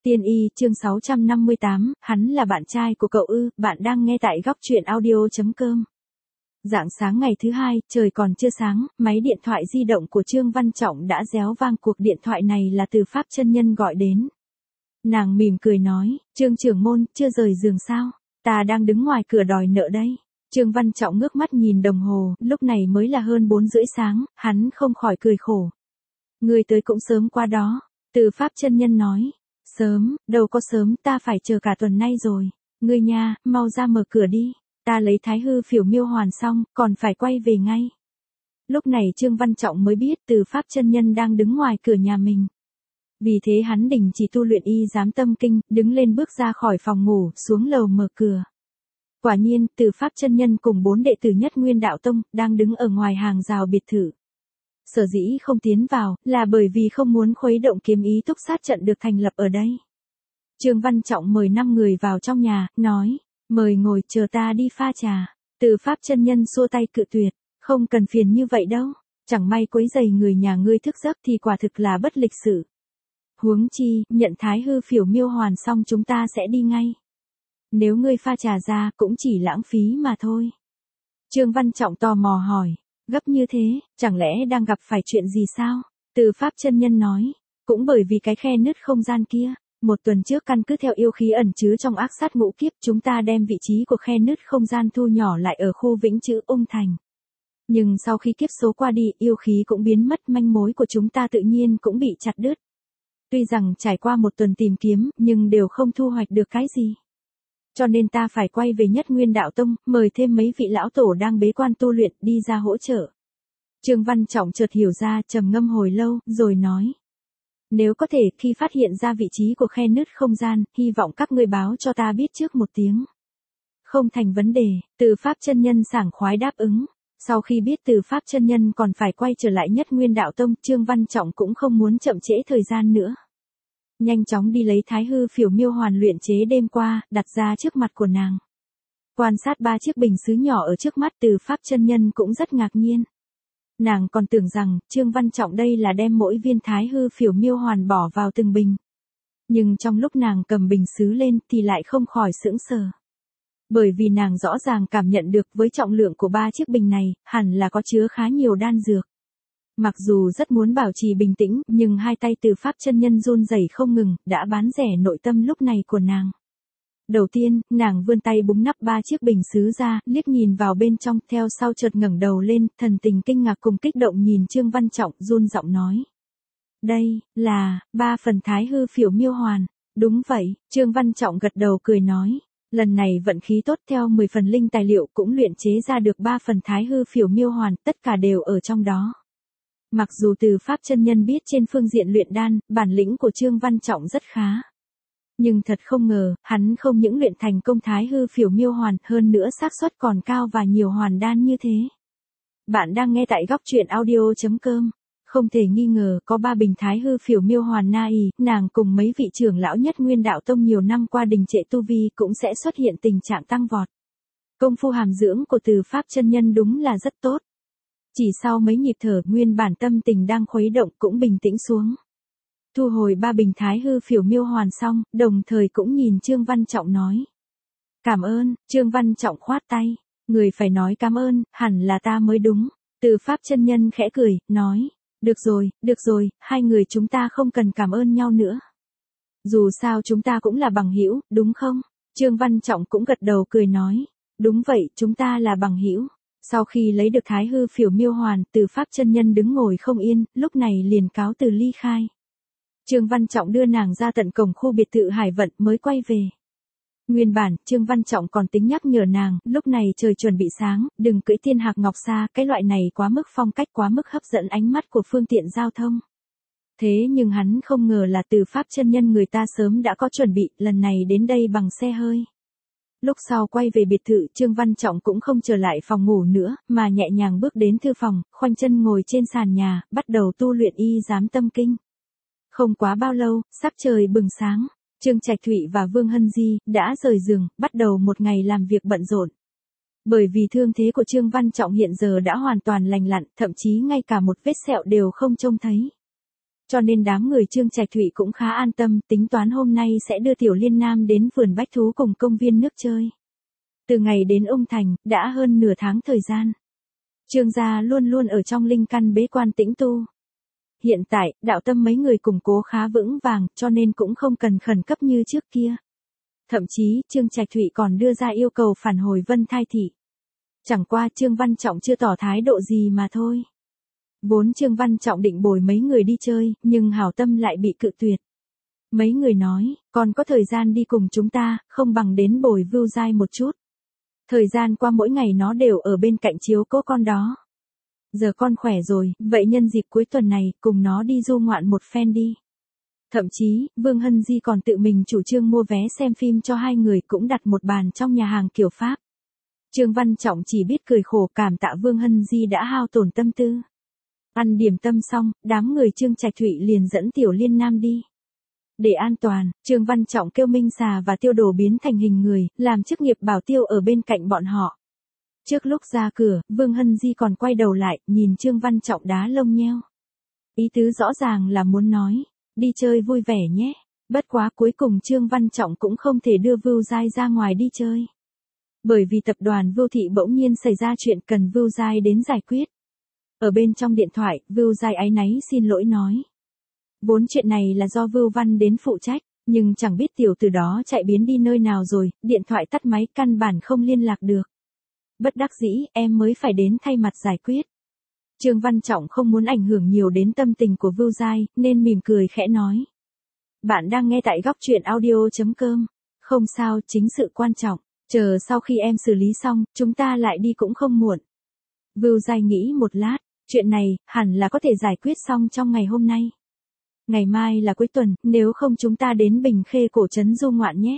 Tiên y chương 658, hắn là bạn trai của cậu ư? Bạn đang nghe tại góc truyện audio.com. Rạng sáng ngày thứ hai, trời còn chưa sáng, máy điện thoại di động của Trương Văn Trọng đã réo vang. Cuộc điện thoại này là từ Pháp chân nhân gọi đến. Nàng mỉm cười nói, Trương trưởng môn, chưa rời giường sao? Ta đang đứng ngoài cửa đòi nợ đây. Trương Văn Trọng ngước mắt nhìn đồng hồ, lúc này mới là hơn 4 rưỡi sáng, hắn không khỏi cười khổ. Người tới cũng sớm qua đó, từ Pháp chân nhân nói. Sớm, đâu có sớm, ta phải chờ cả tuần nay rồi. Ngươi nha, mau ra mở cửa đi. Ta lấy Thái Hư Phiểu Miêu Hoàn xong, còn phải quay về ngay. Lúc này Trương Văn Trọng mới biết từ Pháp chân nhân đang đứng ngoài cửa nhà mình. Vì thế hắn đình chỉ tu luyện y giám tâm kinh, đứng lên bước ra khỏi phòng ngủ, xuống lầu mở cửa. Quả nhiên, từ Pháp chân nhân cùng 4 đệ tử Nhất Nguyên Đạo Tông, đang đứng ở ngoài hàng rào biệt thự. Sở dĩ không tiến vào, là bởi vì không muốn khuấy động kiếm ý túc sát trận được thành lập ở đây. Trương Văn Trọng mời 5 người vào trong nhà, nói, mời ngồi chờ ta đi pha trà. Từ Pháp chân nhân xua tay cự tuyệt, không cần phiền như vậy đâu, chẳng may quấy rầy người nhà ngươi thức giấc thì quả thực là bất lịch sự. Huống chi, nhận Thái Hư Phiểu Miêu Hoàn xong chúng ta sẽ đi ngay. Nếu ngươi pha trà ra cũng chỉ lãng phí mà thôi. Trương Văn Trọng tò mò hỏi. Gấp như thế, chẳng lẽ đang gặp phải chuyện gì sao? Từ Pháp chân nhân nói, cũng bởi vì cái khe nứt không gian kia, một tuần trước căn cứ theo yêu khí ẩn chứa trong ác sát ngũ kiếp, chúng ta đem vị trí của khe nứt không gian thu nhỏ lại ở khu Vĩnh Trữ Ung Thành. Nhưng sau khi kiếp số qua đi, yêu khí cũng biến mất, manh mối của chúng ta tự nhiên cũng bị chặt đứt. Tuy rằng trải qua một tuần tìm kiếm, nhưng đều không thu hoạch được cái gì. Cho nên ta phải quay về Nhất Nguyên Đạo Tông, mời thêm mấy vị lão tổ đang bế quan tu luyện đi ra hỗ trợ. Trương Văn Trọng chợt hiểu ra, trầm ngâm hồi lâu, rồi nói. Nếu có thể, khi phát hiện ra vị trí của khe nứt không gian, hy vọng các ngươi báo cho ta biết trước một tiếng. Không thành vấn đề, từ Pháp chân nhân sảng khoái đáp ứng. Sau khi biết từ Pháp chân nhân còn phải quay trở lại Nhất Nguyên Đạo Tông, Trương Văn Trọng cũng không muốn chậm trễ thời gian nữa. Nhanh chóng đi lấy Thái Hư Phiểu Miêu Hoàn luyện chế đêm qua, đặt ra trước mặt của nàng. Quan sát 3 chiếc bình sứ nhỏ ở trước mắt, từ Pháp chân nhân cũng rất ngạc nhiên. Nàng còn tưởng rằng, Trương Văn Trọng đây là đem mỗi viên Thái Hư Phiểu Miêu Hoàn bỏ vào từng bình. Nhưng trong lúc nàng cầm bình sứ lên thì lại không khỏi sững sờ. Bởi vì nàng rõ ràng cảm nhận được với trọng lượng của 3 chiếc bình này, hẳn là có chứa khá nhiều đan dược. Mặc dù rất muốn bảo trì bình tĩnh, nhưng hai tay từ Pháp chân nhân run rẩy không ngừng, đã bán rẻ nội tâm lúc này của nàng. Đầu tiên, nàng vươn tay búng nắp 3 chiếc bình sứ ra, liếc nhìn vào bên trong, theo sau chợt ngẩng đầu lên, thần tình kinh ngạc cùng kích động nhìn Trương Văn Trọng, run giọng nói. Đây, là, 3 phần Thái Hư Phiểu Miêu Hoàn. Đúng vậy, Trương Văn Trọng gật đầu cười nói. Lần này vận khí tốt, theo 10 phần linh tài liệu cũng luyện chế ra được 3 phần Thái Hư Phiểu Miêu Hoàn, tất cả đều ở trong đó. Mặc dù từ Pháp chân nhân biết trên phương diện luyện đan, bản lĩnh của Trương Văn Trọng rất khá. Nhưng thật không ngờ, hắn không những luyện thành công Thái Hư Phiểu Miêu Hoàn, hơn nữa xác suất còn cao và nhiều hoàn đan như thế. Bạn đang nghe tại góc truyện audio.com. Không thể nghi ngờ, có 3 bình Thái Hư Phiểu Miêu Hoàn na ì, nàng cùng mấy vị trưởng lão Nhất Nguyên Đạo Tông nhiều năm qua đình trệ tu vi cũng sẽ xuất hiện tình trạng tăng vọt. Công phu hàm dưỡng của từ Pháp chân nhân đúng là rất tốt. Chỉ sau mấy nhịp thở, nguyên bản tâm tình đang khuấy động cũng bình tĩnh xuống. Thu hồi 3 bình Thái Hư Phiểu Miêu Hoàn xong, đồng thời cũng nhìn Trương Văn Trọng nói. Cảm ơn, Trương Văn Trọng khoát tay. Người phải nói cảm ơn, hẳn là ta mới đúng. Từ Pháp chân nhân khẽ cười, nói. Được rồi, hai người chúng ta không cần cảm ơn nhau nữa. Dù sao chúng ta cũng là bằng hữu, đúng không? Trương Văn Trọng cũng gật đầu cười nói. Đúng vậy, chúng ta là bằng hữu. Sau khi lấy được Thái Hư Phiểu Miêu Hoàn, từ Pháp chân nhân đứng ngồi không yên, lúc này liền cáo từ ly khai. Trương Văn Trọng đưa nàng ra tận cổng khu biệt thự Hải Vận mới quay về. Nguyên bản, Trương Văn Trọng còn tính nhắc nhở nàng, lúc này trời chuẩn bị sáng, đừng cưỡi Thiên Hạc Ngọc Sa, cái loại này quá mức phong cách, quá mức hấp dẫn ánh mắt của phương tiện giao thông. Thế nhưng hắn không ngờ là từ Pháp chân nhân người ta sớm đã có chuẩn bị, lần này đến đây bằng xe hơi. Lúc sau quay về biệt thự, Trương Văn Trọng cũng không trở lại phòng ngủ nữa, mà nhẹ nhàng bước đến thư phòng, khoanh chân ngồi trên sàn nhà, bắt đầu tu luyện y giám tâm kinh. Không quá bao lâu, sắc trời bừng sáng, Trương Trạch Thụy và Vương Hân Di đã rời giường, bắt đầu một ngày làm việc bận rộn. Bởi vì thương thế của Trương Văn Trọng hiện giờ đã hoàn toàn lành lặn, thậm chí ngay cả một vết sẹo đều không trông thấy. Cho nên đám người Trương Trạch Thụy cũng khá an tâm, tính toán hôm nay sẽ đưa Tiểu Liên Nam đến vườn bách thú cùng công viên nước chơi. Từ ngày đến Ung Thành, đã hơn nửa tháng thời gian. Trương gia luôn luôn ở trong linh căn bế quan tĩnh tu. Hiện tại, đạo tâm mấy người củng cố khá vững vàng, cho nên cũng không cần khẩn cấp như trước kia. Thậm chí, Trương Trạch Thụy còn đưa ra yêu cầu phản hồi Vân Thai Thị. Chẳng qua Trương Văn Trọng chưa tỏ thái độ gì mà thôi. Vốn Trương Văn Trọng định bồi mấy người đi chơi, nhưng hảo tâm lại bị cự tuyệt. Mấy người nói, còn có thời gian đi cùng chúng ta, không bằng đến bồi Vưu Giai một chút. Thời gian qua mỗi ngày nó đều ở bên cạnh chiếu cố con đó. Giờ con khỏe rồi, vậy nhân dịp cuối tuần này, cùng nó đi du ngoạn một phen đi. Thậm chí, Vương Hân Di còn tự mình chủ trương mua vé xem phim cho hai người, cũng đặt một bàn trong nhà hàng kiểu Pháp. Trương Văn Trọng chỉ biết cười khổ cảm tạ Vương Hân Di đã hao tổn tâm tư. Ăn điểm tâm xong, đám người Trương Trạch Thụy liền dẫn Tiểu Liên Nam đi. Để an toàn, Trương Văn Trọng kêu Minh Xà và Tiêu Đồ biến thành hình người, làm chức nghiệp bảo tiêu ở bên cạnh bọn họ. Trước lúc ra cửa, Vương Hân Di còn quay đầu lại, nhìn Trương Văn Trọng đá lông nheo. Ý tứ rõ ràng là muốn nói, đi chơi vui vẻ nhé. Bất quá cuối cùng Trương Văn Trọng cũng không thể đưa Vưu Giai ra ngoài đi chơi. Bởi vì tập đoàn Vưu Thị bỗng nhiên xảy ra chuyện cần Vưu Giai đến giải quyết. Ở bên trong điện thoại, Vưu Giai áy náy xin lỗi nói. Vốn chuyện này là do Vưu Văn đến phụ trách, nhưng chẳng biết tiểu tử đó chạy biến đi nơi nào rồi, điện thoại tắt máy căn bản không liên lạc được. Bất đắc dĩ, em mới phải đến thay mặt giải quyết. Trương Văn Trọng không muốn ảnh hưởng nhiều đến tâm tình của Vưu Giai, nên mỉm cười khẽ nói. Bạn đang nghe tại góc truyện audio.com. Không sao, chính sự quan trọng. Chờ sau khi em xử lý xong, chúng ta lại đi cũng không muộn. Vưu Giai nghĩ một lát, chuyện này, hẳn là có thể giải quyết xong trong ngày hôm nay. Ngày mai là cuối tuần, nếu không chúng ta đến Bình Khê cổ trấn du ngoạn nhé.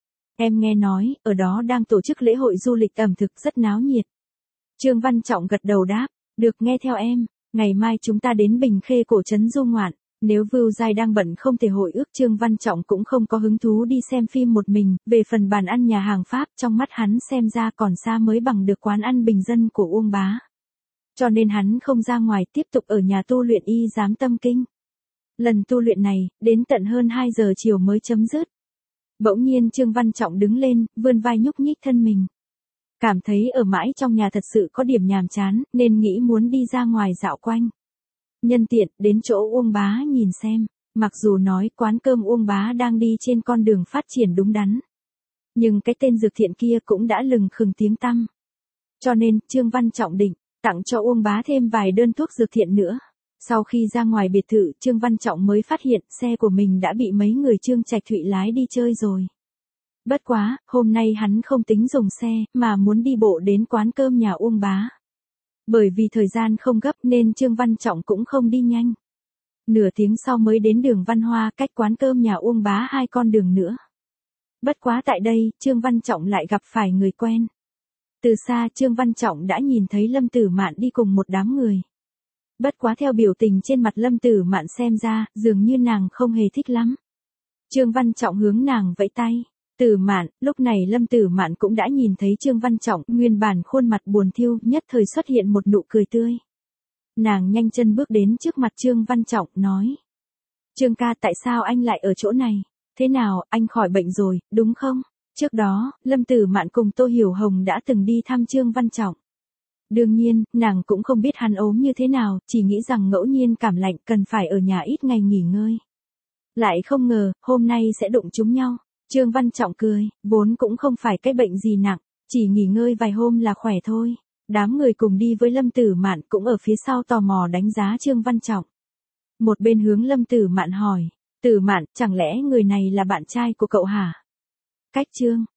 Em nghe nói, ở đó đang tổ chức lễ hội du lịch ẩm thực rất náo nhiệt. Trương Văn Trọng gật đầu đáp, được nghe theo em, ngày mai chúng ta đến Bình Khê cổ trấn du ngoạn. Nếu Vưu Giai đang bận không thể hội ước, Trương Văn Trọng cũng không có hứng thú đi xem phim một mình, về phần bàn ăn nhà hàng Pháp trong mắt hắn xem ra còn xa mới bằng được quán ăn bình dân của Uông Bá. Cho nên hắn không ra ngoài, tiếp tục ở nhà tu luyện y giám tâm kinh. Lần tu luyện này, đến tận hơn 2 giờ chiều mới chấm dứt. Bỗng nhiên Trương Văn Trọng đứng lên, vươn vai nhúc nhích thân mình. Cảm thấy ở mãi trong nhà thật sự có điểm nhàm chán, nên nghĩ muốn đi ra ngoài dạo quanh. Nhân tiện, đến chỗ Uông Bá nhìn xem. Mặc dù nói quán cơm Uông Bá đang đi trên con đường phát triển đúng đắn. Nhưng cái tên dược thiện kia cũng đã lừng khừng tiếng tăm. Cho nên, Trương Văn Trọng định, tặng cho Uông Bá thêm vài đơn thuốc dược thiện nữa. Sau khi ra ngoài biệt thự, Trương Văn Trọng mới phát hiện xe của mình đã bị mấy người Trương Trạch Thụy lái đi chơi rồi. Bất quá, hôm nay hắn không tính dùng xe, mà muốn đi bộ đến quán cơm nhà Uông Bá. Bởi vì thời gian không gấp nên Trương Văn Trọng cũng không đi nhanh. Nửa tiếng sau mới đến đường Văn Hoa, cách quán cơm nhà Uông Bá 2 con đường nữa. Bất quá tại đây, Trương Văn Trọng lại gặp phải người quen. Từ xa Trương Văn Trọng đã nhìn thấy Lâm Tử Mạn đi cùng một đám người. Bất quá theo biểu tình trên mặt Lâm Tử Mạn xem ra, dường như nàng không hề thích lắm. Trương Văn Trọng hướng nàng vẫy tay. Tử Mạn, lúc này Lâm Tử Mạn cũng đã nhìn thấy Trương Văn Trọng, nguyên bản khuôn mặt buồn thiu, nhất thời xuất hiện một nụ cười tươi. Nàng nhanh chân bước đến trước mặt Trương Văn Trọng, nói. Trương ca, tại sao anh lại ở chỗ này? Thế nào, anh khỏi bệnh rồi, đúng không? Trước đó, Lâm Tử Mạn cùng Tô Hiểu Hồng đã từng đi thăm Trương Văn Trọng. Đương nhiên, nàng cũng không biết hắn ốm như thế nào, chỉ nghĩ rằng ngẫu nhiên cảm lạnh cần phải ở nhà ít ngày nghỉ ngơi. Lại không ngờ, hôm nay sẽ đụng chúng nhau. Trương Văn Trọng cười, vốn cũng không phải cái bệnh gì nặng, chỉ nghỉ ngơi vài hôm là khỏe thôi. Đám người cùng đi với Lâm Tử Mạn cũng ở phía sau tò mò đánh giá Trương Văn Trọng. Một bên hướng Lâm Tử Mạn hỏi, Tử Mạn, chẳng lẽ người này là bạn trai của cậu hả? Cách Trương